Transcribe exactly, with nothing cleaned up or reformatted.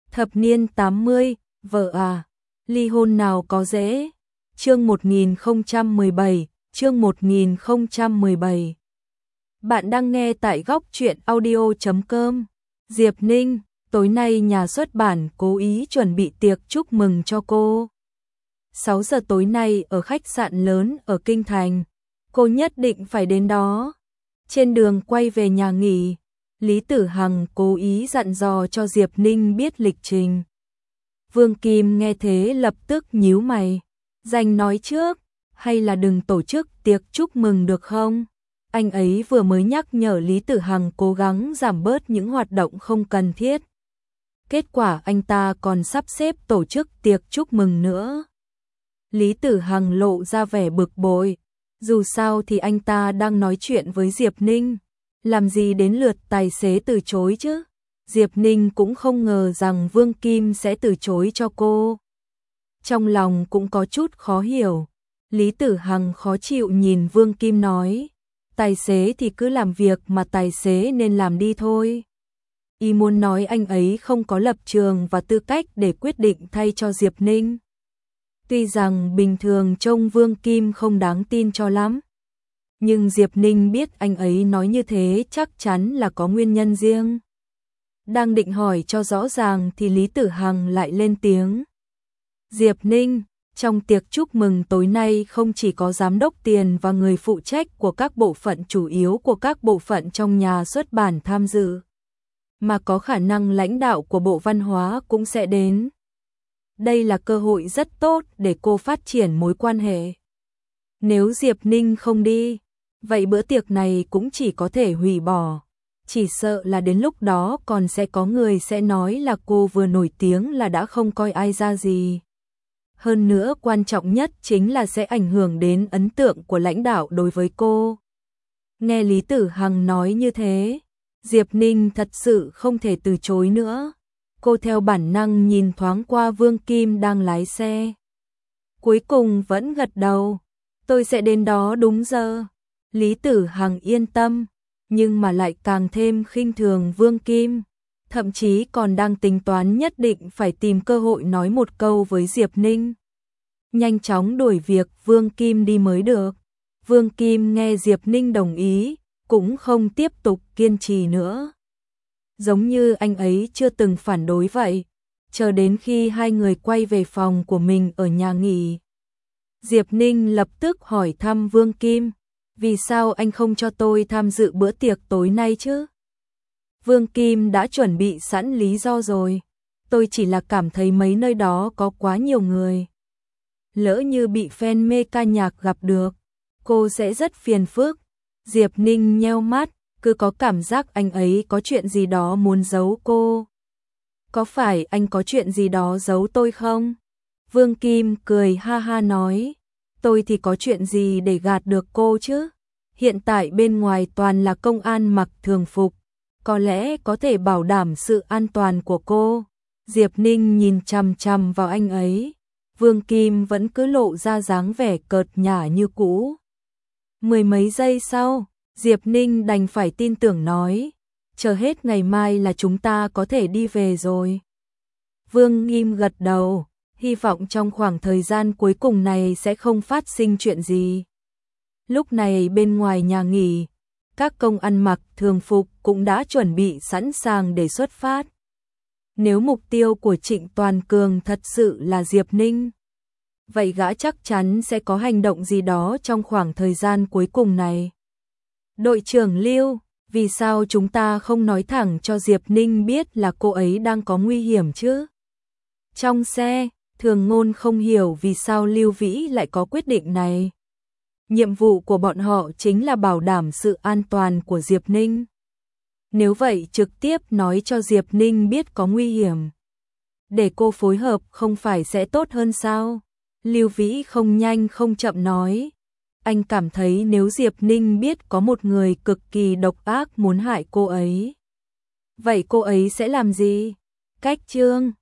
Thập niên tám mươi, vợ à, ly hôn nào có dễ. Chương một nghìn không trăm mười bảy, chương một nghìn không trăm mười bảy. Bạn đang nghe tại góc truyện audio chấm com. Diệp Ninh, tối nay nhà xuất bản cố ý chuẩn bị tiệc chúc mừng cho cô. sáu giờ tối nay ở khách sạn lớn ở Kinh Thành, cô nhất định phải đến đó. Trên đường quay về nhà nghỉ, Lý Tử Hằng cố ý dặn dò cho Diệp Ninh biết lịch trình. Vương Kim nghe thế lập tức nhíu mày, dành nói trước, hay là đừng tổ chức tiệc chúc mừng được không? Anh ấy vừa mới nhắc nhở Lý Tử Hằng cố gắng giảm bớt những hoạt động không cần thiết. Kết quả anh ta còn sắp xếp tổ chức tiệc chúc mừng nữa. Lý Tử Hằng lộ ra vẻ bực bội, dù sao thì anh ta đang nói chuyện với Diệp Ninh, làm gì đến lượt tài xế từ chối chứ? Diệp Ninh cũng không ngờ rằng Vương Kim sẽ từ chối cho cô. Trong lòng cũng có chút khó hiểu, Lý Tử Hằng khó chịu nhìn Vương Kim nói, tài xế thì cứ làm việc mà tài xế nên làm đi thôi. Y muốn nói anh ấy không có lập trường và tư cách để quyết định thay cho Diệp Ninh. Tuy rằng bình thường trông Vương Kim không đáng tin cho lắm, nhưng Diệp Ninh biết anh ấy nói như thế chắc chắn là có nguyên nhân riêng. Đang định hỏi cho rõ ràng thì Lý Tử Hằng lại lên tiếng. Diệp Ninh, trong tiệc chúc mừng tối nay không chỉ có giám đốc tiền và người phụ trách của các bộ phận chủ yếu của các bộ phận trong nhà xuất bản tham dự, mà có khả năng lãnh đạo của Bộ Văn hóa cũng sẽ đến. Đây là cơ hội rất tốt để cô phát triển mối quan hệ. Nếu Diệp Ninh không đi, vậy bữa tiệc này cũng chỉ có thể hủy bỏ. Chỉ sợ là đến lúc đó còn sẽ có người sẽ nói là cô vừa nổi tiếng là đã không coi ai ra gì. Hơn nữa quan trọng nhất chính là sẽ ảnh hưởng đến ấn tượng của lãnh đạo đối với cô. Nghe Lý Tử Hằng nói như thế, Diệp Ninh thật sự không thể từ chối nữa. Cô theo bản năng nhìn thoáng qua Vương Kim đang lái xe. Cuối cùng vẫn gật đầu. Tôi sẽ đến đó đúng giờ. Lý Tử Hằng yên tâm, nhưng mà lại càng thêm khinh thường Vương Kim. Thậm chí còn đang tính toán nhất định phải tìm cơ hội nói một câu với Diệp Ninh. Nhanh chóng đuổi việc Vương Kim đi mới được. Vương Kim nghe Diệp Ninh đồng ý, cũng không tiếp tục kiên trì nữa. Giống như anh ấy chưa từng phản đối vậy, chờ đến khi hai người quay về phòng của mình ở nhà nghỉ. Diệp Ninh lập tức hỏi thăm Vương Kim, vì sao anh không cho tôi tham dự bữa tiệc tối nay chứ? Vương Kim đã chuẩn bị sẵn lý do rồi, tôi chỉ là cảm thấy mấy nơi đó có quá nhiều người. Lỡ như bị fan mê ca nhạc gặp được, cô sẽ rất phiền phức. Diệp Ninh nheo mắt, cứ có cảm giác anh ấy có chuyện gì đó muốn giấu cô. Có phải anh có chuyện gì đó giấu tôi không? Vương Kim cười ha ha nói, tôi thì có chuyện gì để gạt được cô chứ? Hiện tại bên ngoài toàn là công an mặc thường phục, có lẽ có thể bảo đảm sự an toàn của cô. Diệp Ninh nhìn chằm chằm vào anh ấy, Vương Kim vẫn cứ lộ ra dáng vẻ cợt nhả như cũ. Mười mấy giây sau, Diệp Ninh đành phải tin tưởng nói, chờ hết ngày mai là chúng ta có thể đi về rồi. Vương Kim gật đầu, hy vọng trong khoảng thời gian cuối cùng này sẽ không phát sinh chuyện gì. Lúc này bên ngoài nhà nghỉ, các công ăn mặc thường phục cũng đã chuẩn bị sẵn sàng để xuất phát. Nếu mục tiêu của Trịnh Toàn Cường thật sự là Diệp Ninh, vậy gã chắc chắn sẽ có hành động gì đó trong khoảng thời gian cuối cùng này. Đội trưởng Lưu, vì sao chúng ta không nói thẳng cho Diệp Ninh biết là cô ấy đang có nguy hiểm chứ? Trong xe, Thường Ngôn không hiểu vì sao Lưu Vĩ lại có quyết định này. Nhiệm vụ của bọn họ chính là bảo đảm sự an toàn của Diệp Ninh. Nếu vậy trực tiếp nói cho Diệp Ninh biết có nguy hiểm, để cô phối hợp không phải sẽ tốt hơn sao? Lưu Vĩ không nhanh không chậm nói. Anh cảm thấy nếu Diệp Ninh biết có một người cực kỳ độc ác muốn hại cô ấy, vậy cô ấy sẽ làm gì? Cách Trương